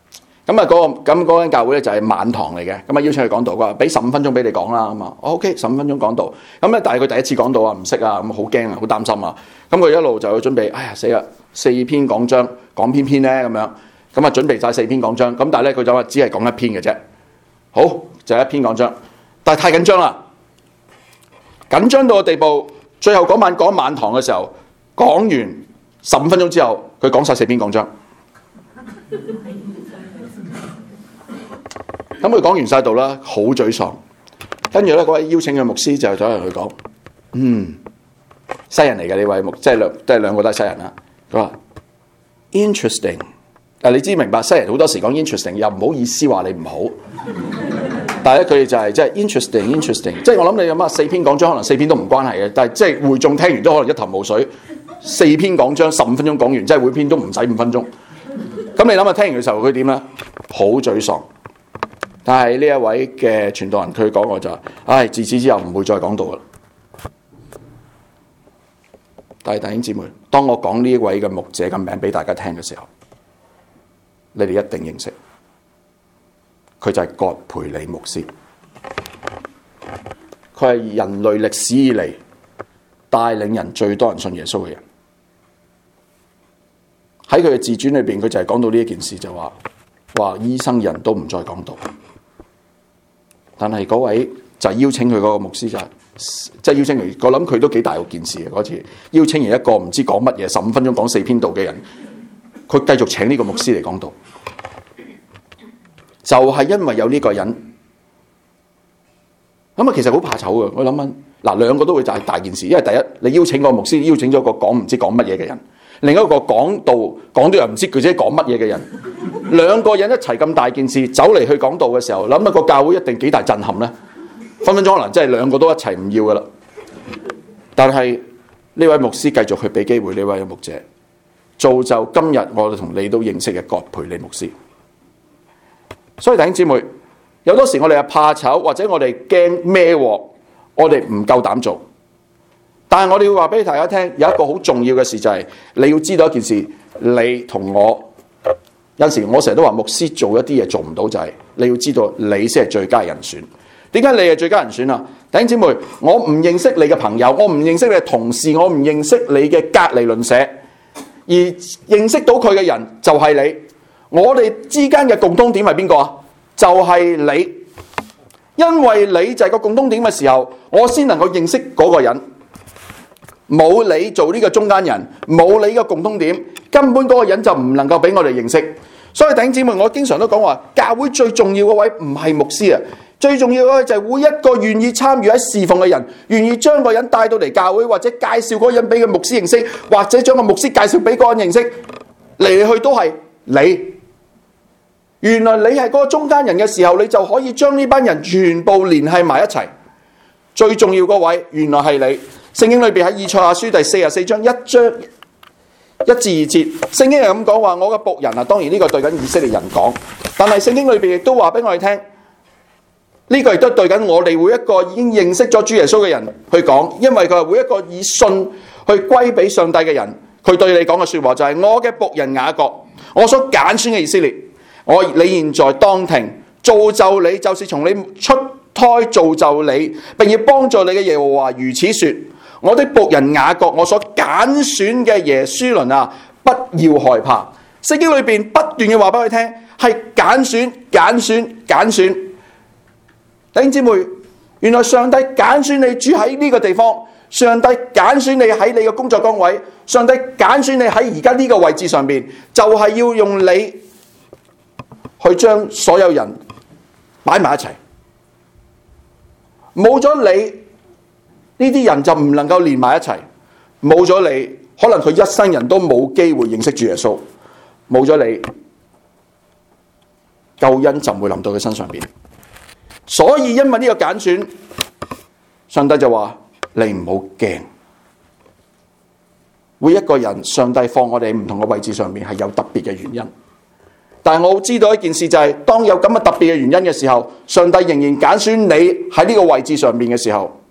咁啊，嗰個咁嗰間教會咧就係晚堂嚟嘅，咁啊邀請佢講道，佢話俾十五分鐘俾你講啦，咁啊 OK， 十五分鐘講道，咁咧但係佢第一次講道啊，唔識啊，咁好驚啊，好擔心啊，咁佢一路就去準備，哎呀死啦，四篇講章講篇篇咧咁樣，咁啊準備晒四篇講章，咁但係咧佢就話只係講一篇嘅啫，好就係一篇講章，但係太緊張啦，緊張到個地步，最後嗰晚講晚堂嘅時候，講完十五分鐘之後，佢講晒四篇講章。咁佢講完晒道啦，好沮喪。跟住咧，嗰位邀請嘅牧師就走嚟佢講：嗯，西人嚟嘅呢位牧，即係兩即係兩個都係西人啦。佢話 interesting， 但你知明白西人好多時講 interesting 又唔好意思話你唔好，但係咧佢哋就係即係 interesting，interesting， 即係我諗你諗下四篇講章，可能四篇都唔關係嘅，但係即係會眾聽完都可能一頭霧水。四篇講章十五分鐘講完，即係每篇都唔使五分鐘。咁你諗下聽完嘅時候佢點咧？好沮喪。但係呢一位嘅傳道人，佢講我就話：唉，自此之後唔會再講道啦。但係弟兄姊妹，當我講呢一位嘅牧者嘅名俾大家聽嘅時候，你哋一定認識，佢就係葛培理牧師。佢係人類歷史以嚟帶領人最多人信耶穌嘅人。喺佢嘅自傳裏邊，佢就係講到呢一件事，就話話醫生人都唔再講道。但係嗰位就係邀請佢嗰個牧師就係、是，即係邀請佢，我諗佢都幾大個件事嘅嗰次，邀請完一個唔知講乜嘢，十五分鐘講四篇道嘅人，佢繼續請呢個牧師嚟講道，就係、是、因為有呢個人，咁啊其實好怕醜嘅，我諗緊嗱兩個都會就係大件事，因為第一你邀請個牧師，邀請咗個講唔知講乜嘢嘅人，另一個講道講到又唔知佢自己講乜嘢嘅人。兩個人一齊咁大件事走嚟去講道嘅時候，諗下個教會一定幾大震撼呢？分分鐘可能真係兩個都一齊唔要噶啦。但係呢位牧師繼續去俾機會呢位牧者，造就今日我哋同你都認識嘅葛培理牧師。所以弟兄姊妹，有多時我哋係怕醜，或者我哋驚孭鑊，我哋唔夠膽做。但係我哋要話俾大家聽，有一個好重要嘅事就係、是、你要知道一件事，你同我。有時我成日都話牧師做一啲嘢做唔到，就係你要知道你先係最佳人選。點解你係最佳人選啊？弟兄姊妹，我唔認識你嘅朋友，我唔認識你嘅同事，我唔認識你嘅隔離鄰舍，而認識到佢嘅人就係你。我哋之間嘅共通點係邊個啊？就係你，因為你就係個共通點嘅時候，我先能夠認識嗰個人。冇你做呢個中間人，冇你個共通點，根本嗰個人就唔能夠俾我哋認識。所以弟兄姊妹，我經常都講話，教會最重要嗰位唔係牧師啊，最重要嗰位就係每一個願意參與喺侍奉嘅人，願意將個人帶到嚟教會，或者介紹嗰個人俾個牧師認識，或者將個牧師介紹俾嗰個人認識，嚟嚟去都係你。原來你係嗰個中間人嘅時候，你就可以將呢班人全部連繫埋一齊。最重要嗰位原來係你。聖經裏邊喺以賽亞書第四十四章一章一至二節，聖經係咁講話：我嘅僕人啊，當然呢個對緊以色列人講，但係聖經裏邊亦都話俾我哋聽，呢個亦都對緊我哋每一個已經認識咗主耶穌嘅人去講，因為佢係每一個以信去歸俾上帝嘅人，佢對你講嘅說話就係：我嘅僕人雅各，我所揀選嘅以色列，我你現在當聽，造就你就是從你出胎造就你，並要幫助你嘅耶和華如此說。我的僕人雅各，我所揀選嘅耶書崙啊，不要害怕。聖經裏邊不斷嘅話俾佢聽，係揀選、揀選、揀選。弟兄姊妹，原來上帝揀選你住喺呢個地方，上帝揀選你喺你嘅工作崗位，上帝揀選你喺而家呢個位置上邊，就係要用你去將所有人擺埋一齊。冇咗你，呢啲人就唔能夠連埋一齊，冇咗你，可能佢一生人都冇機會認識主耶穌。冇咗你，救恩就唔會臨到佢身上邊。所以因為呢個揀選，上帝就話你唔好驚。每一個人，上帝放我哋唔同嘅位置上面係有特別嘅原因。但係我知道一件事就係、是，當有咁嘅特別嘅原因嘅時候，上帝仍然揀選你喺呢個位置上面嘅時候，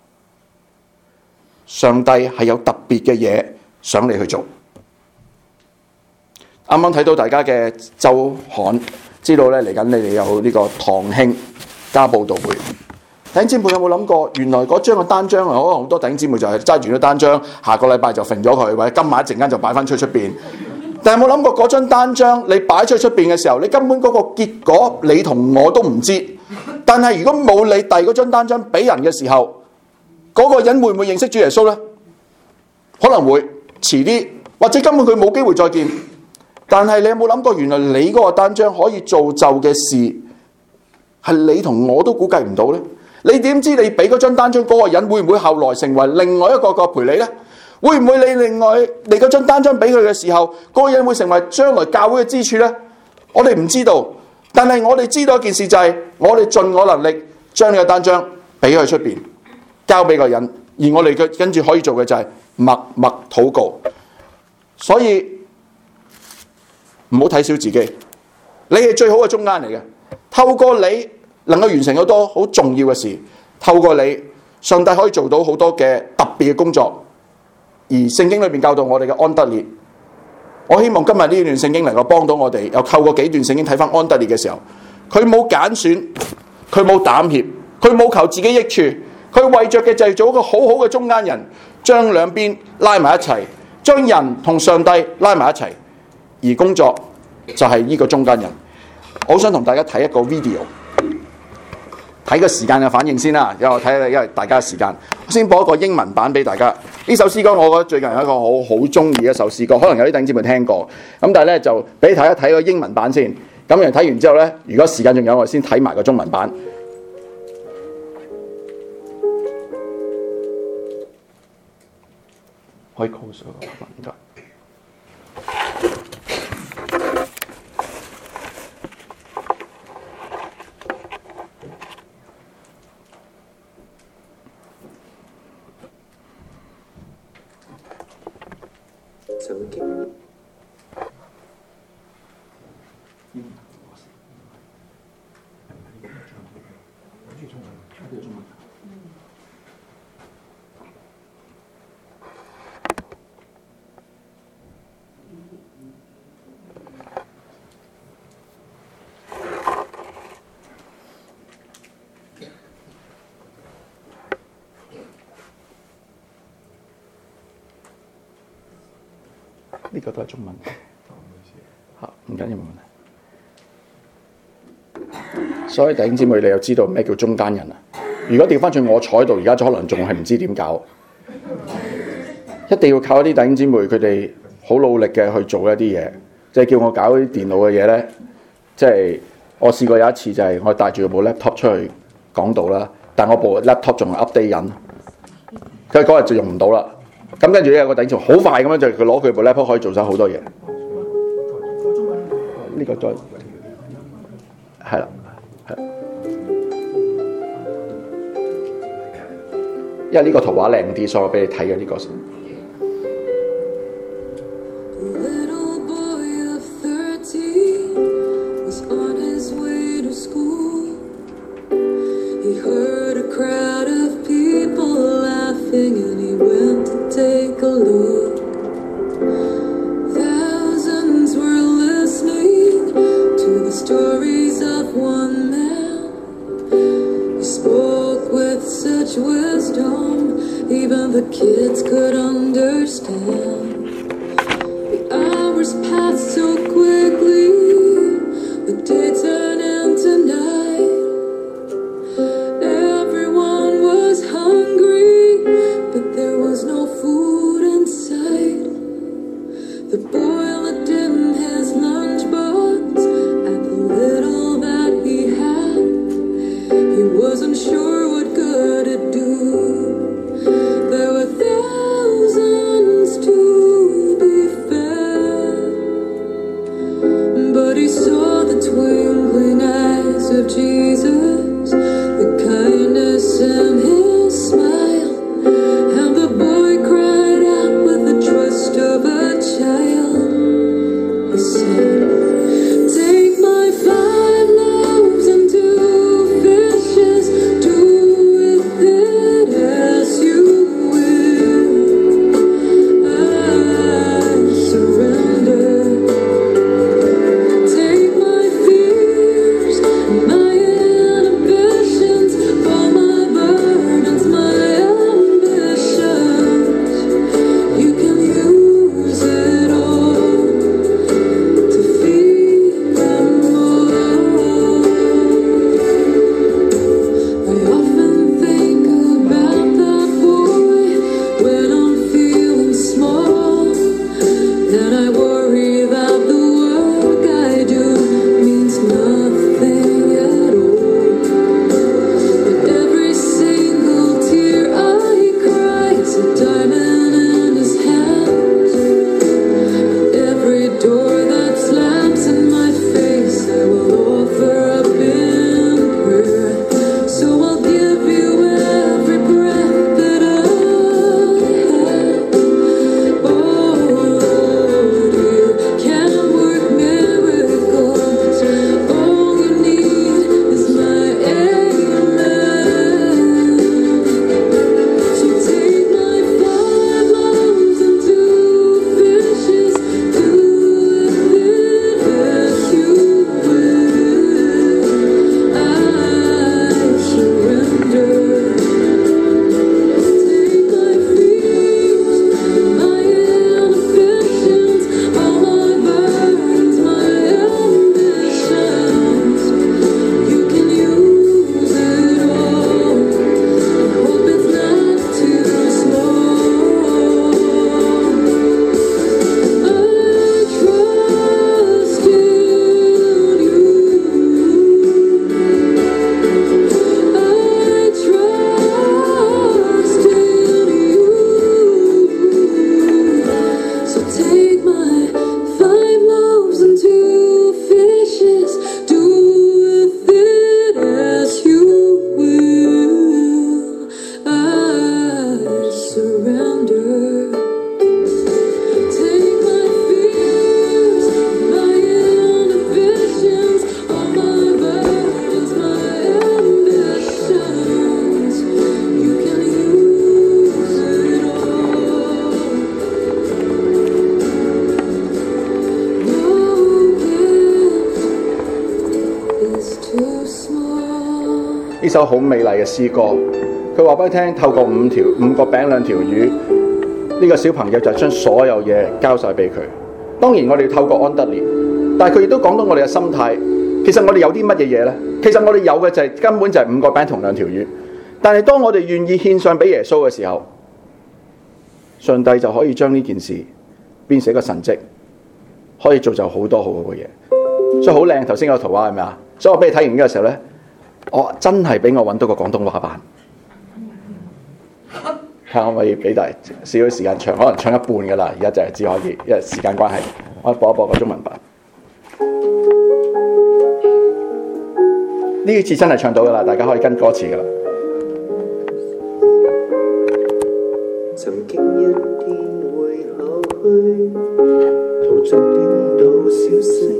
上帝係有特別嘅嘢想你去做。啱啱睇到大家嘅周刊， 知道咧嚟緊你哋有呢個堂慶家佈道會。弟兄姊妹有冇諗過，原來嗰張嘅單張啊，可能好多弟兄姊妹就係揸住咗單張，下個禮拜就揈咗佢，或者今晚一陣間就擺翻出出邊。但係有冇諗過嗰張單張你擺出出邊嘅時候，你根本嗰個結果你同我都唔知。但係如果冇你遞嗰張單張俾人嘅時候，嗰、那個人會唔會認識主耶穌呢？可能會遲啲，或者根本佢冇機會再見。但係你有冇諗過，原來你嗰個單張可以造就嘅事，係你同我都估計唔到呢？你點知你俾嗰張單張嗰個人會唔會後來成為另外一個個陪你呢？會唔會你另外你嗰張單張俾佢嘅時候，嗰、那個人會成為將來教會嘅支柱呢？我哋唔知道，但係我哋知道一件事就係、是，我哋盡我能力將呢個單張俾佢出邊，交俾個人，而我哋嘅跟住可以做嘅就係默默禱告。所以唔好睇小自己，你係最好嘅中間嚟嘅。透過你能夠完成好多好重要嘅事，透過你，上帝可以做到好多嘅特別嘅工作。而聖經裏面教導我哋嘅安德烈，我希望今日呢段聖經能夠幫到我哋。又透過幾段聖經睇翻安德烈嘅時候，佢冇揀選，佢冇膽怯，佢冇求自己益處，佢為着嘅就係做一個好好嘅中間人，將兩邊拉埋一齊，將人同上帝拉埋一齊，而工作就係呢個中間人。我好想同大家睇一個 video。睇個時間嘅反應先啦，因為我睇下，因為大家嘅時間，我先播一個英文版俾大家。呢首詩歌我覺得最近係一個好好中意嘅一首詩歌，可能有啲弟兄姊妹聽過。咁但係咧就俾你睇一睇個英文版先。咁然後睇完之後咧，如果時間仲有，我先睇埋個中文版。可以 close 個唔該。呢個都係中文嚇，唔緊要冇問題。所以弟兄姊妹，你又知道咩叫中間人啊？如果調翻轉我坐喺度，而家可能仲係唔知點搞。一定要靠一啲弟兄姊妹，佢哋好努力嘅去做一啲嘢，即係叫我搞啲電腦嘅嘢咧。即係我試過有一次，就係我帶住部 laptop 出去講道啦，但我部 laptop 仲係 update 緊，佢嗰日就用唔到啦。咁跟住咧有個弟兄好快咁樣就佢攞佢部 laptop 可以做晒好多嘢。呢個再係啦，係。因為呢個圖畫靚啲，所以我俾你睇嘅呢個先。 Take a look. Thousands were listening to the stories of one man. He spoke with such wisdom, even the kids could understand. The hours passed so quickly, the day turned into night. Everyone was hungry, but there was no food in sight. The boy looked in his lunchbox at the little that he had. He wasn't sure what good it'd do. There were thousands to be fed, but he saw the twinkling eyes of Jesus, the kindness in his smile. The boy cried out with the trust of a child. He said, take my five loaves and two fishes, do with it as you will. I surrender. Take my feet small. 呢首好美麗嘅詩歌，佢話俾你聽，透過五條五個餅兩條魚，呢個小朋友就將所有嘢交晒俾佢。當然我哋要透過安德烈，但係佢亦都講到我哋嘅心態。其實我哋有啲乜嘢嘢呢？其實我哋有嘅就係、是、根本就係五個餅同兩條魚。但係當我哋願意獻上俾耶穌嘅時候，上帝就可以將呢件事變成一個神蹟，可以造就好多好好嘅嘢。所以好靚，頭先個圖畫係咪啊？所以我俾你睇完呢個時候呢，我真係俾我揾到個廣東話版。睇下可唔可以俾大少少時間唱，可能唱一半㗎啦。而家就係只可以，因為時間關係，我播一播個中文版。呢次真係唱到㗎啦，大家可以跟歌詞㗎啦。 曾經一天會考去，途中聽到小聲，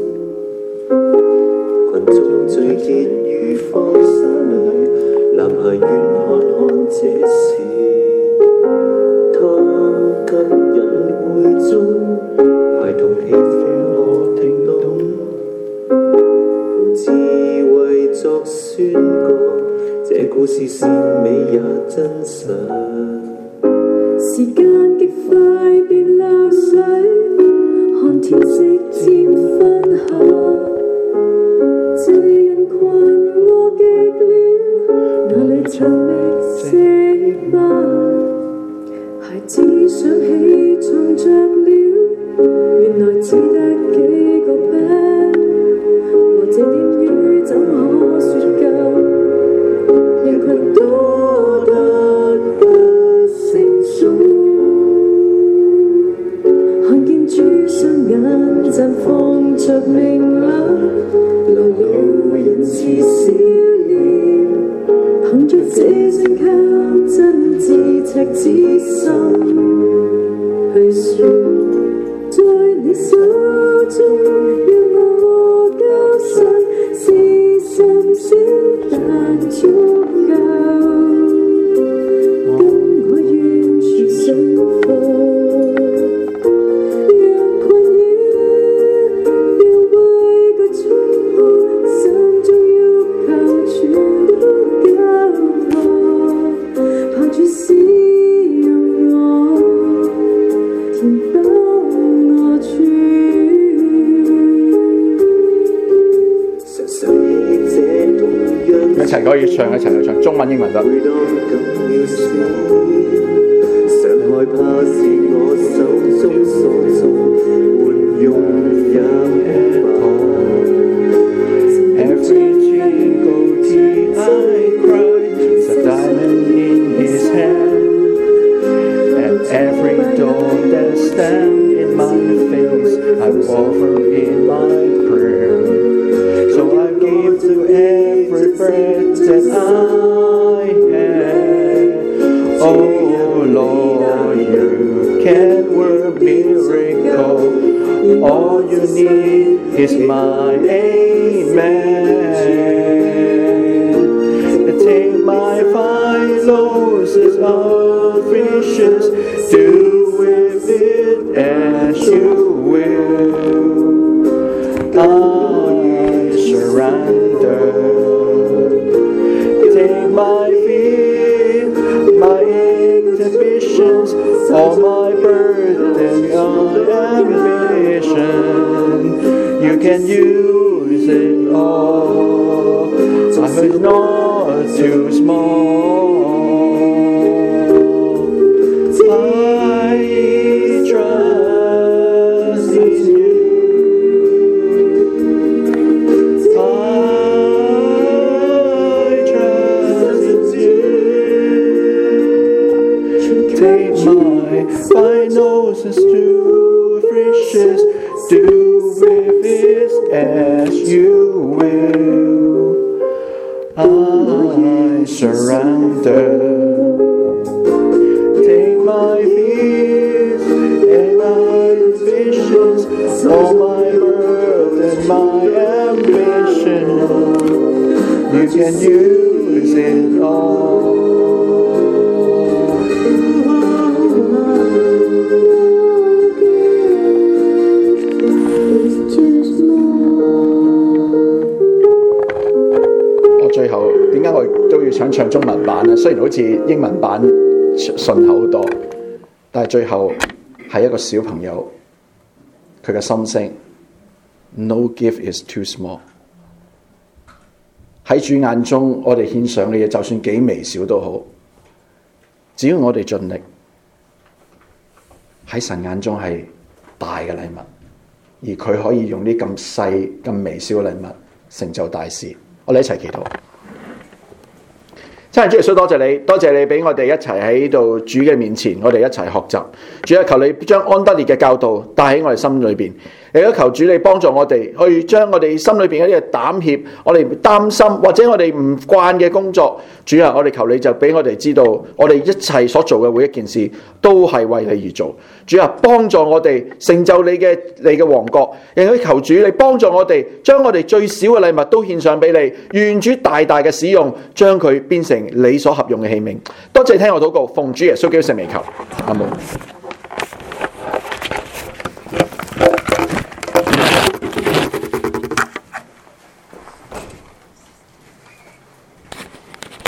群眾聚結於荒山裏，男孩願看看這事。他吸引會中，孩童喜歡我聽懂，用智慧作宣告，這故事是美也真實。 時間極快變流水，看天色漸昏下，這人群餓極了，哪裏尋覓食物？孩子想起藏着了，原來只得幾個餅，和這點魚怎可說夠？人群多得不勝數，看見主雙眼綻放着明亮，來了人是少年，憑着這聲靠真摯赤子心去說，在你手中讓我交信是甚少但足夠，跟我完全信服，讓困擾讓畏懼衝破，心中欲求全都交託，盼主使用我，填飽我處。 常想起這同樣一齊可以唱，一齊去唱，中文英文得。 每當緊要時，常害怕是我手中所做，換用也不可。Every jingle tear I cried is a diamond in his hand, and every door that stands in my face I will offer in my prayer. So I give to every breath that I have. Oh Lord, you can work miracle. All you need is my amen. Take my five loaves of fishes, do with it as you will. I surrender. Take my fear, my exhibitions, all my burden, my ambition. You can use it all. I'm not too small. I trust in you. I trust in you. Take my finances to fishes, do with it as you will. I surrender. Take my fears and my visions, all my burden, my ambition. You can use it all. 最後點解我都要想唱中文版咧？雖然好似英文版順口好多，但係最後係一個小朋友佢嘅心聲 ：No gift is too small。喺主眼中，我哋獻上嘅嘢，就算幾微小都好，只要我哋盡力，喺神眼中係大嘅禮物，而佢可以用啲咁細、咁微小嘅禮物成就大事。我哋一齊祈禱。真係主耶穌，多謝你，多謝你俾我哋一齊喺度主嘅面前，我哋一齊學習。主啊，求你將安德烈嘅教導帶喺我哋心裏邊。亦都求主你幫助我哋去將我哋心裏邊一啲嘅膽怯，我哋擔心或者我哋唔慣嘅工作，主啊，我哋求你就俾我哋知道，我哋一切所做嘅每一件事都係為你而做。主啊，幫助我哋成就你嘅你嘅王國。亦都求主你幫助我哋將我哋最少嘅禮物都獻上俾你，願主大大嘅使用，將佢變成你所合用嘅器皿。多謝聽我禱告，奉主耶穌基督聖名求，阿門。